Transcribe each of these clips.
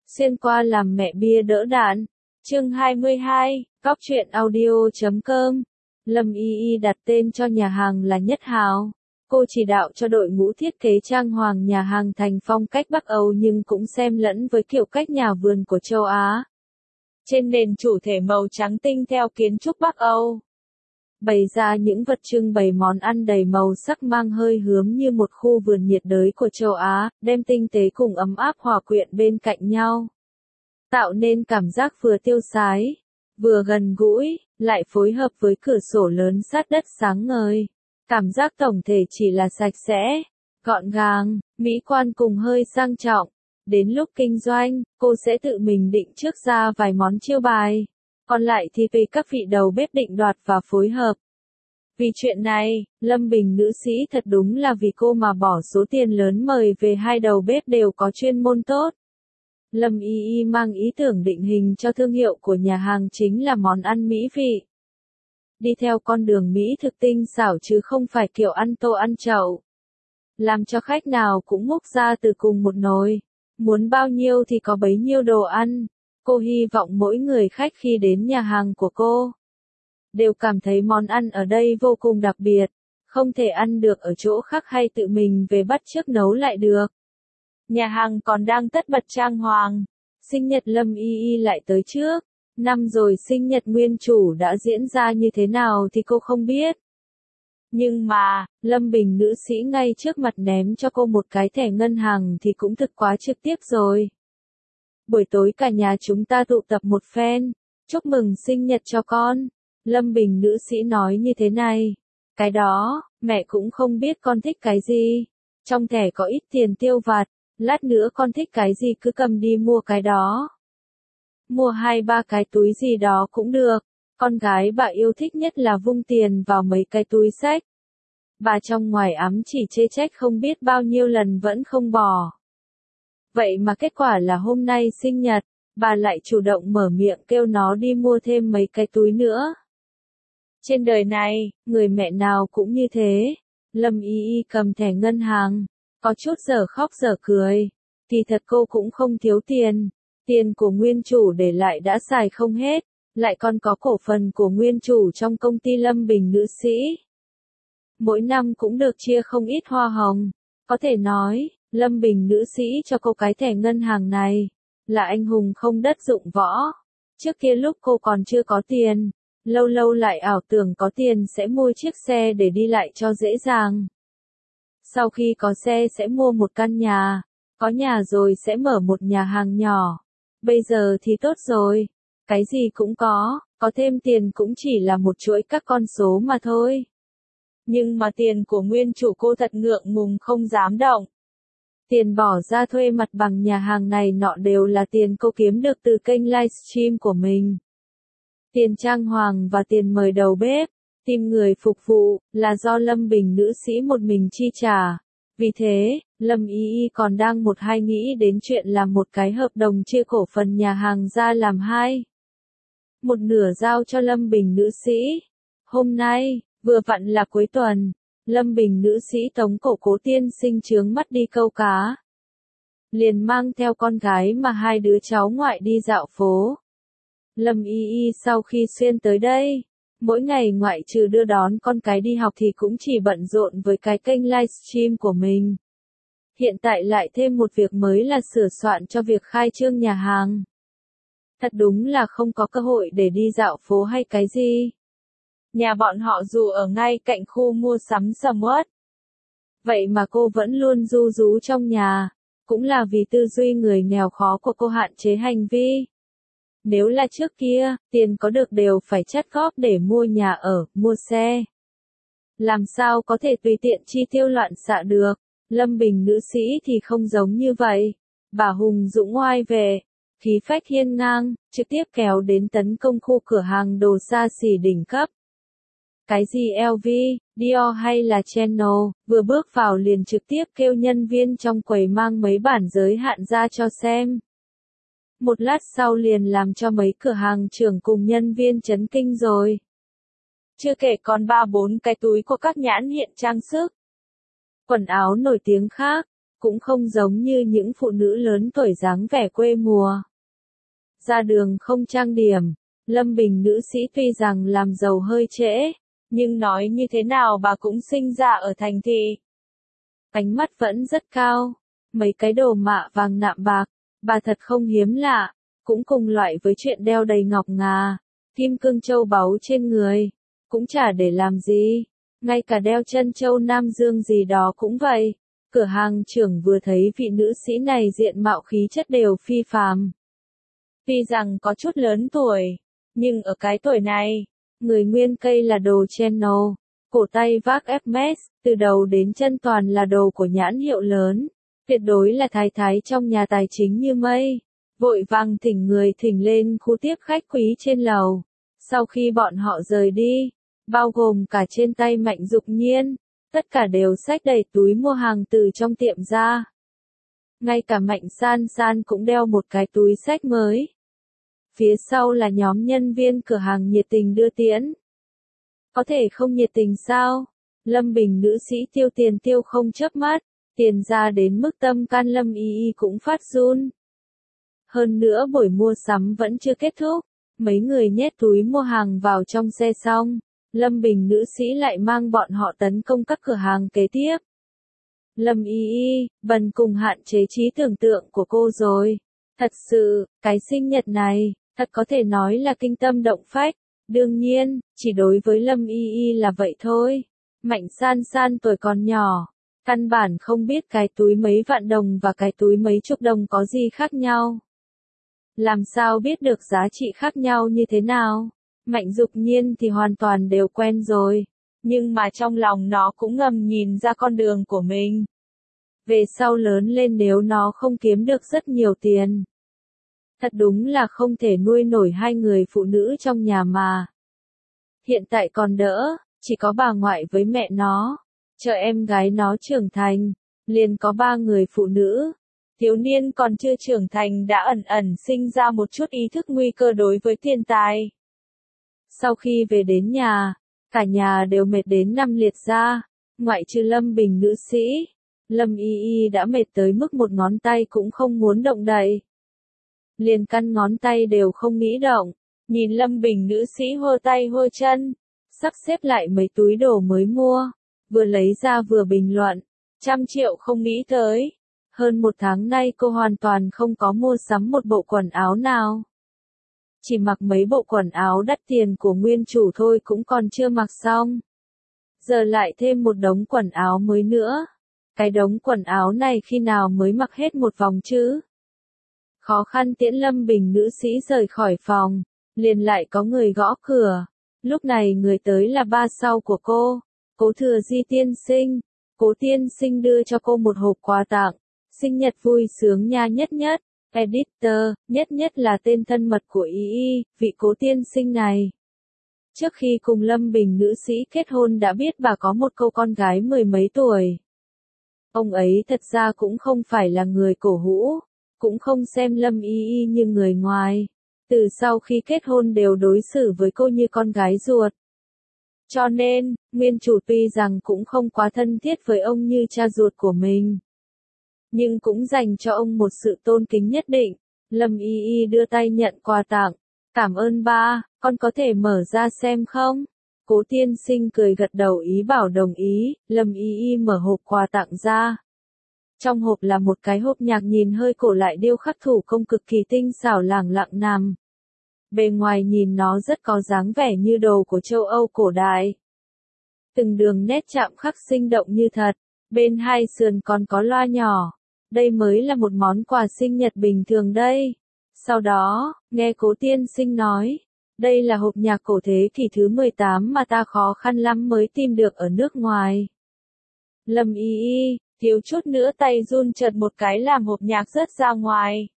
Xuyên qua làm mẹ bia đỡ đạn. Chương 22, Cóc truyện audio.com. Lâm Y Y đặt tên cho nhà hàng là Nhất Hào. Cô chỉ đạo cho đội ngũ thiết kế trang hoàng nhà hàng thành phong cách Bắc Âu nhưng cũng xen lẫn với kiểu cách nhà vườn của châu Á. Trên nền chủ thể màu trắng tinh theo kiến trúc Bắc Âu, bày ra những vật trưng bày món ăn đầy màu sắc mang hơi hướng như một khu vườn nhiệt đới của châu Á, đem tinh tế cùng ấm áp hòa quyện bên cạnh nhau, tạo nên cảm giác vừa tiêu sái, vừa gần gũi, lại phối hợp với cửa sổ lớn sát đất sáng ngời. Cảm giác tổng thể chỉ là sạch sẽ, gọn gàng, mỹ quan cùng hơi sang trọng. Đến lúc kinh doanh, cô sẽ tự mình định trước ra vài món chiêu bài, còn lại thì tùy các vị đầu bếp định đoạt và phối hợp. Vì chuyện này, Lâm Bình nữ sĩ thật đúng là vì cô mà bỏ số tiền lớn mời về hai đầu bếp đều có chuyên môn tốt. Lâm Y Y mang ý tưởng định hình cho thương hiệu của nhà hàng chính là món ăn mỹ vị. Đi theo con đường mỹ thực tinh xảo chứ không phải kiểu ăn tô ăn chậu. Làm cho khách nào cũng múc ra từ cùng một nồi. Muốn bao nhiêu thì có bấy nhiêu đồ ăn. Cô hy vọng mỗi người khách khi đến nhà hàng của cô đều cảm thấy món ăn ở đây vô cùng đặc biệt, không thể ăn được ở chỗ khác hay tự mình về bắt chước nấu lại được. Nhà hàng còn đang tất bật trang hoàng. Sinh nhật Lâm Y Y lại tới trước. Năm rồi sinh nhật nguyên chủ đã diễn ra như thế nào thì cô không biết. Nhưng mà, Lâm Bình nữ sĩ ngay trước mặt ném cho cô một cái thẻ ngân hàng thì cũng thực quá trực tiếp rồi. Buổi tối cả nhà chúng ta tụ tập một phen, chúc mừng sinh nhật cho con. Lâm Bình nữ sĩ nói như thế này. Cái đó, mẹ cũng không biết con thích cái gì. Trong thẻ có ít tiền tiêu vặt, lát nữa con thích cái gì cứ cầm đi mua cái đó. Mua 2-3 cái túi gì đó cũng được. Con gái bà yêu thích nhất là vung tiền vào mấy cái túi xách. Bà trong ngoài ắm chỉ chê trách không biết bao nhiêu lần vẫn không bỏ. Vậy mà kết quả là hôm nay sinh nhật, bà lại chủ động mở miệng kêu nó đi mua thêm mấy cái túi nữa. Trên đời này, người mẹ nào cũng như thế. Lâm Y Y cầm thẻ ngân hàng, có chút dở khóc dở cười. Thì thật cô cũng không thiếu tiền. Tiền của nguyên chủ để lại đã xài không hết, lại còn có cổ phần của nguyên chủ trong công ty Lâm Bình nữ sĩ. Mỗi năm cũng được chia không ít hoa hồng. Có thể nói, Lâm Bình nữ sĩ cho cô cái thẻ ngân hàng này, là anh hùng không đất dụng võ. Trước kia lúc cô còn chưa có tiền, lâu lâu lại ảo tưởng có tiền sẽ mua chiếc xe để đi lại cho dễ dàng. Sau khi có xe sẽ mua một căn nhà, có nhà rồi sẽ mở một nhà hàng nhỏ. Bây giờ thì tốt rồi, cái gì cũng có thêm tiền cũng chỉ là một chuỗi các con số mà thôi. Nhưng mà tiền của nguyên chủ cô thật ngượng ngùng không dám động. Tiền bỏ ra thuê mặt bằng nhà hàng này nọ đều là tiền cô kiếm được từ kênh livestream của mình. Tiền trang hoàng và tiền mời đầu bếp, tìm người phục vụ, là do Lâm Bình nữ sĩ một mình chi trả. Vì thế, Lâm Y Y còn đang một hai nghĩ đến chuyện làm một cái hợp đồng chia cổ phần nhà hàng ra làm hai. Một nửa giao cho Lâm Bình nữ sĩ. Hôm nay, vừa vặn là cuối tuần, Lâm Bình nữ sĩ tống cổ Cố tiên sinh chướng mắt đi câu cá. Liền mang theo con gái mà hai đứa cháu ngoại đi dạo phố. Lâm Y Y sau khi xuyên tới đây, mỗi ngày ngoại trừ đưa đón con cái đi học thì cũng chỉ bận rộn với cái kênh livestream của mình. Hiện tại lại thêm một việc mới là sửa soạn cho việc khai trương nhà hàng. Thật đúng là không có cơ hội để đi dạo phố hay cái gì. Nhà bọn họ dù ở ngay cạnh khu mua sắm sầm uất. Vậy mà cô vẫn luôn ru rú trong nhà, cũng là vì tư duy người nghèo khó của cô hạn chế hành vi. Nếu là trước kia, tiền có được đều phải chắt góp để mua nhà ở, mua xe. Làm sao có thể tùy tiện chi tiêu loạn xạ được. Lâm Bình nữ sĩ thì không giống như vậy. Bà hùng dũng oai về, khí phách hiên ngang, trực tiếp kéo đến tấn công khu cửa hàng đồ xa xỉ đỉnh cấp. Cái gì LV, Dior hay là Chanel, vừa bước vào liền trực tiếp kêu nhân viên trong quầy mang mấy bản giới hạn ra cho xem. Một lát sau liền làm cho mấy cửa hàng trưởng cùng nhân viên chấn kinh rồi. Chưa kể còn 3-4 cái túi của các nhãn hiện trang sức, quần áo nổi tiếng khác. cũng không giống như những phụ nữ lớn tuổi dáng vẻ quê mùa. Ra đường không trang điểm, Lâm Bình nữ sĩ tuy rằng làm giàu hơi trễ, nhưng nói như thế nào bà cũng sinh ra ở thành thị. Ánh mắt vẫn rất cao, mấy cái đồ mạ vàng nạm bạc, bà thật không hiếm lạ, cũng cùng loại với chuyện đeo đầy ngọc ngà, kim cương châu báu trên người, cũng chả để làm gì, ngay cả đeo chân châu Nam Dương gì đó cũng vậy. Cửa hàng trưởng vừa thấy vị nữ sĩ này diện mạo khí chất đều phi phàm. Tuy rằng có chút lớn tuổi, nhưng ở cái tuổi này, người nguyên cây là đồ Chanel, cổ tay vác Hermes, từ đầu đến chân toàn là đồ của nhãn hiệu lớn, tuyệt đối là thái thái trong nhà tài chính như mây. Vội vàng thỉnh người thỉnh lên khu tiếp khách quý trên lầu. Sau khi bọn họ rời đi, bao gồm cả trên tay Mạnh Dục Nhiên, tất cả đều xách đầy túi mua hàng từ trong tiệm ra. Ngay cả Mạnh San San cũng đeo một cái túi xách mới. Phía sau là nhóm nhân viên cửa hàng nhiệt tình đưa tiễn. Có thể không nhiệt tình sao? Lâm Bình nữ sĩ tiêu tiền tiêu không chớp mắt, tiền ra đến mức tâm can Lâm Y Y cũng phát run. Hơn nữa buổi mua sắm vẫn chưa kết thúc, mấy người nhét túi mua hàng vào trong xe xong, Lâm Bình nữ sĩ lại mang bọn họ tấn công các cửa hàng kế tiếp. Lâm Y Y, bần cùng hạn chế trí tưởng tượng của cô rồi. Thật sự, cái sinh nhật này, thật có thể nói là kinh tâm động phách. Đương nhiên, chỉ đối với Lâm Y Y là vậy thôi. Mạnh San San tuổi còn nhỏ, căn bản không biết cái túi mấy vạn đồng và cái túi mấy chục đồng có gì khác nhau. Làm sao biết được giá trị khác nhau như thế nào? Mạnh Dục Nhiên thì hoàn toàn đều quen rồi, nhưng mà trong lòng nó cũng ngầm nhìn ra con đường của mình. Về sau lớn lên nếu nó không kiếm được rất nhiều tiền, thật đúng là không thể nuôi nổi hai người phụ nữ trong nhà mà. Hiện tại còn đỡ, chỉ có bà ngoại với mẹ nó, chờ em gái nó trưởng thành, liền có 3 người phụ nữ. Thiếu niên còn chưa trưởng thành đã ẩn ẩn sinh ra một chút ý thức nguy cơ đối với tiền tài. Sau khi về đến nhà, cả nhà đều mệt đến nằm liệt ra, ngoại trừ Lâm Bình nữ sĩ. Lâm Y Y đã mệt tới mức một ngón tay cũng không muốn động đậy. Liền căn ngón tay đều không nghĩ động, nhìn Lâm Bình nữ sĩ hơ tay hơ chân, sắp xếp lại mấy túi đồ mới mua, vừa lấy ra vừa bình luận, 100 triệu không nghĩ tới. Hơn 1 tháng nay cô hoàn toàn không có mua sắm một bộ quần áo nào. Chỉ mặc mấy bộ quần áo đắt tiền của nguyên chủ thôi cũng còn chưa mặc xong. Giờ lại thêm một đống quần áo mới nữa. Cái đống quần áo này khi nào mới mặc hết một vòng chứ? Khó khăn tiễn Lâm Bình nữ sĩ rời khỏi phòng, liền lại có người gõ cửa. Lúc này người tới là ba sau của cô, Cố Thừa Di tiên sinh. Cố tiên sinh đưa cho cô một hộp quà tặng. Sinh nhật vui sướng nha nhất nhất. Editor, nhất nhất là tên thân mật của Y Y, vị Cố tiên sinh này. Trước khi cùng Lâm Bình nữ sĩ kết hôn đã biết bà có một cô con gái 10 mấy tuổi. Ông ấy thật ra cũng không phải là người cổ hủ, cũng không xem Lâm Y Y như người ngoài. Từ sau khi kết hôn đều đối xử với cô như con gái ruột. Cho nên, nguyên chủ tuy rằng cũng không quá thân thiết với ông như cha ruột của mình, nhưng cũng dành cho ông một sự tôn kính nhất định. Lâm Y Y đưa tay nhận quà tặng. Cảm ơn ba, con có thể mở ra xem không? Cố tiên sinh cười gật đầu ý bảo đồng ý. Lâm Y Y mở hộp quà tặng ra. Trong hộp là một cái hộp nhạc nhìn hơi cổ lại điêu khắc thủ công cực kỳ tinh xảo lẳng lặng nằm. Bề ngoài nhìn nó rất có dáng vẻ như đồ của châu Âu cổ đại. Từng đường nét chạm khắc sinh động như thật, bên hai sườn còn có loa nhỏ. Đây mới là một món quà sinh nhật bình thường đây. Sau đó, nghe Cố tiên sinh nói, đây là hộp nhạc cổ thế kỷ thứ 18 mà ta khó khăn lắm mới tìm được ở nước ngoài. Lâm Y Y, thiếu chút nữa tay run chợt một cái làm hộp nhạc rớt ra ngoài.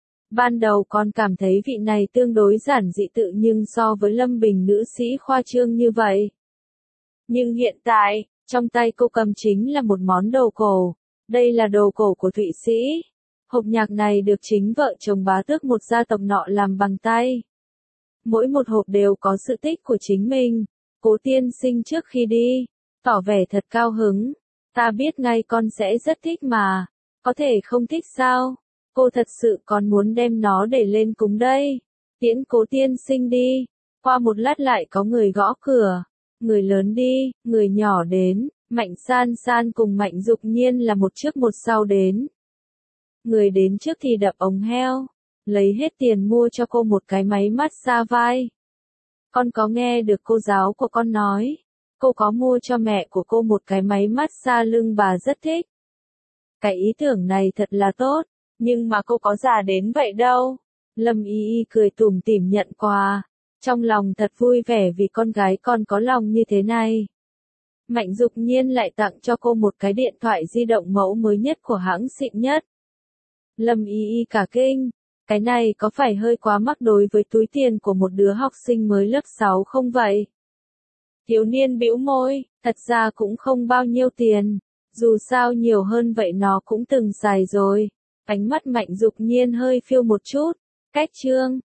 Ban đầu còn cảm thấy vị này tương đối giản dị tự nhưng so với Lâm Bình nữ sĩ khoa trương như vậy. Nhưng hiện tại, trong tay cô cầm chính là một món đồ cổ. Đây là đồ cổ của Thụy Sĩ. Hộp nhạc này được chính vợ chồng bá tước một gia tộc nọ làm bằng tay. Mỗi một hộp đều có sự tích của chính mình. Cố tiên sinh trước khi đi, tỏ vẻ thật cao hứng. Ta biết ngay con sẽ rất thích mà. Có thể không thích sao? Cô thật sự còn muốn đem nó để lên cúng đây. Tiễn Cố tiên sinh đi. Qua một lát lại có người gõ cửa. Người lớn đi, người nhỏ đến. Mạnh San San cùng Mạnh Dục Nhiên là một trước một sau đến. Người đến trước thì đập ống heo. Lấy hết tiền mua cho cô một cái máy massage vai. Con có nghe được cô giáo của con nói. Cô có mua cho mẹ của cô một cái máy massage lưng bà rất thích. Cái ý tưởng này thật là tốt. Nhưng mà cô có già đến vậy đâu. Lâm Y Y cười tủm tỉm nhận quà. Trong lòng thật vui vẻ vì con gái con có lòng như thế này. Mạnh Dục Nhiên lại tặng cho cô một cái điện thoại di động mẫu mới nhất của hãng xịn nhất. Lâm Y Y cả kinh. Cái này có phải hơi quá mắc đối với túi tiền của một đứa học sinh mới lớp 6 không vậy? Thiếu niên bĩu môi, thật ra cũng không bao nhiêu tiền. Dù sao nhiều hơn vậy nó cũng từng xài rồi. Ánh mắt Mạnh Dục Nhiên hơi phiêu một chút. Cách chương.